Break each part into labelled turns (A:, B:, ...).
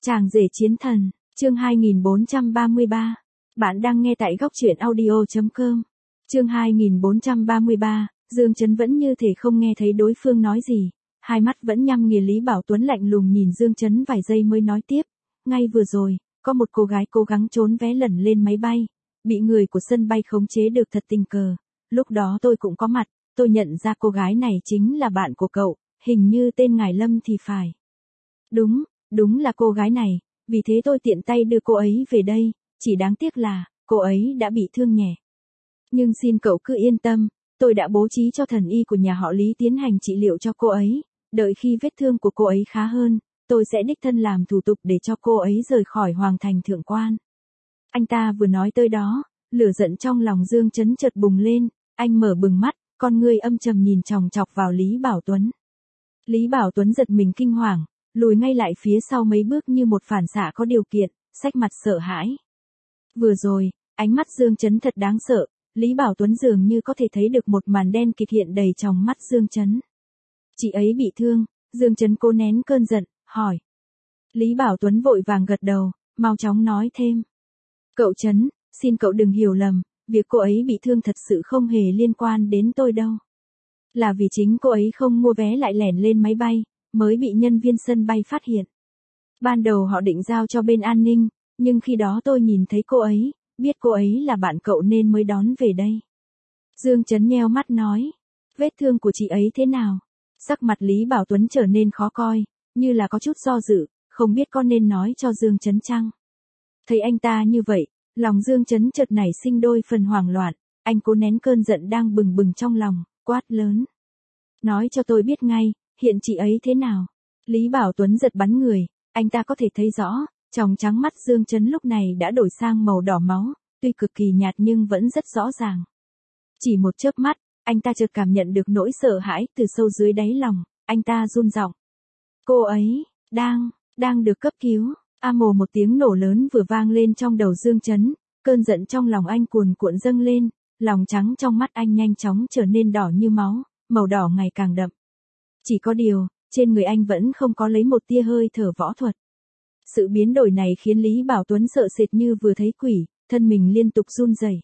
A: Chàng rể chiến thần, chương 2433. Bạn đang nghe tại góc truyện audio.com. Chương 2433, Dương Chấn vẫn như thể không nghe thấy đối phương nói gì, hai mắt vẫn nhăm nghiền. Lý Bảo Tuấn lạnh lùng nhìn Dương Chấn vài giây mới nói tiếp, ngay vừa rồi, có một cô gái cố gắng trốn vé lẩn lên máy bay, bị người của sân bay khống chế được thật tình cờ, lúc đó tôi cũng có mặt, tôi nhận ra cô gái này chính là bạn của cậu, hình như tên ngài Lâm thì phải. Đúng là cô gái này, vì thế tôi tiện tay đưa cô ấy về đây, chỉ đáng tiếc là, cô ấy đã bị thương nhẹ. Nhưng xin cậu cứ yên tâm, tôi đã bố trí cho thần y của nhà họ Lý tiến hành trị liệu cho cô ấy, đợi khi vết thương của cô ấy khá hơn, tôi sẽ đích thân làm thủ tục để cho cô ấy rời khỏi Hoàng Thành Thượng Quan. Anh ta vừa nói tới đó, lửa giận trong lòng Dương Chấn chợt bùng lên, anh mở bừng mắt, con ngươi âm trầm nhìn chòng chọc vào Lý Bảo Tuấn. Lý Bảo Tuấn giật mình kinh hoàng, lùi ngay lại phía sau mấy bước như một phản xạ có điều kiện, xách mặt sợ hãi. Vừa rồi, ánh mắt Dương Chấn thật đáng sợ, Lý Bảo Tuấn dường như có thể thấy được một màn đen kịt hiện đầy trong mắt Dương Chấn. Chị ấy bị thương, Dương Chấn cố nén cơn giận, hỏi. Lý Bảo Tuấn vội vàng gật đầu, mau chóng nói thêm. Cậu Chấn, xin cậu đừng hiểu lầm, việc cô ấy bị thương thật sự không hề liên quan đến tôi đâu. Là vì chính cô ấy không mua vé lại lẻn lên máy bay, mới bị nhân viên sân bay phát hiện. Ban đầu họ định giao cho bên an ninh, nhưng khi đó tôi nhìn thấy cô ấy, biết cô ấy là bạn cậu nên mới đón về đây. Dương Chấn nheo mắt nói, vết thương của chị ấy thế nào? Sắc mặt Lý Bảo Tuấn trở nên khó coi, như là có chút do dự, không biết có nên nói cho Dương Chấn chăng? Thấy anh ta như vậy, lòng Dương Chấn chợt nảy sinh đôi phần hoảng loạn, anh cố nén cơn giận đang bừng bừng trong lòng, quát lớn. Nói cho tôi biết ngay, hiện chị ấy thế nào? Lý Bảo Tuấn giật bắn người, anh ta có thể thấy rõ, tròng trắng mắt Dương Chấn lúc này đã đổi sang màu đỏ máu, tuy cực kỳ nhạt nhưng vẫn rất rõ ràng. Chỉ một chớp mắt, anh ta chợt cảm nhận được nỗi sợ hãi từ sâu dưới đáy lòng, anh ta run giọng. Cô ấy, đang được cấp cứu. Ồ, một tiếng nổ lớn vừa vang lên trong đầu Dương Chấn, cơn giận trong lòng anh cuồn cuộn dâng lên, lòng trắng trong mắt anh nhanh chóng trở nên đỏ như máu, màu đỏ ngày càng đậm. Chỉ có điều, trên người anh vẫn không có lấy một tia hơi thở võ thuật. Sự biến đổi này khiến Lý Bảo Tuấn sợ sệt như vừa thấy quỷ, thân mình liên tục run rẩy.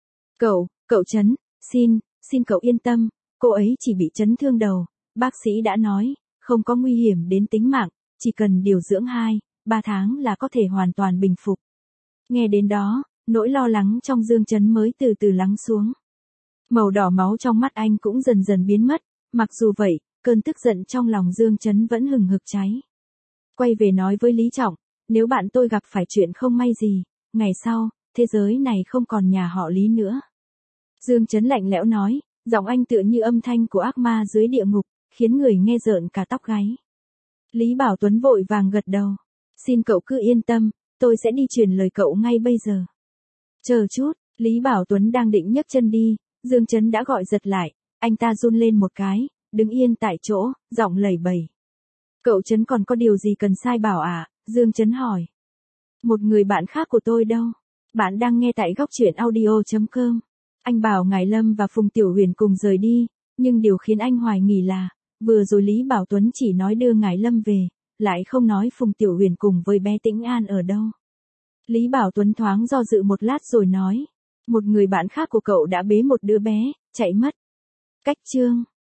A: Cậu Chấn, xin cậu yên tâm, cô ấy chỉ bị chấn thương đầu, bác sĩ đã nói, không có nguy hiểm đến tính mạng, chỉ cần điều dưỡng 2-3 tháng là có thể hoàn toàn bình phục. Nghe đến đó, nỗi lo lắng trong Dương Chấn mới từ từ lắng xuống. Màu đỏ máu trong mắt anh cũng dần dần biến mất, mặc dù vậy, cơn tức giận trong lòng Dương Chấn vẫn hừng hực cháy. Quay về nói với Lý Trọng, nếu bạn tôi gặp phải chuyện không may gì, ngày sau, thế giới này không còn nhà họ Lý nữa. Dương Chấn lạnh lẽo nói, giọng anh tựa như âm thanh của ác ma dưới địa ngục, khiến người nghe rợn cả tóc gáy. Lý Bảo Tuấn vội vàng gật đầu. Xin cậu cứ yên tâm, tôi sẽ đi truyền lời cậu ngay bây giờ. Chờ chút, Lý Bảo Tuấn đang định nhấc chân đi, Dương Chấn đã gọi giật lại, anh ta run lên một cái, đứng yên tại chỗ, giọng lẩy bẩy. Cậu Chấn còn có điều gì cần sai bảo à? Dương Chấn hỏi. Một người bạn khác của tôi đâu? Bạn đang nghe tại góc truyện audio.com. Anh bảo ngài Lâm và Phùng Tiểu Huyền cùng rời đi, nhưng điều khiến anh hoài nghi là, vừa rồi Lý Bảo Tuấn chỉ nói đưa ngài Lâm về, lại không nói Phùng Tiểu Huyền cùng với bé Tĩnh An ở đâu. Lý Bảo Tuấn thoáng do dự một lát rồi nói, một người bạn khác của cậu đã bế một đứa bé, chạy mất. Cách chương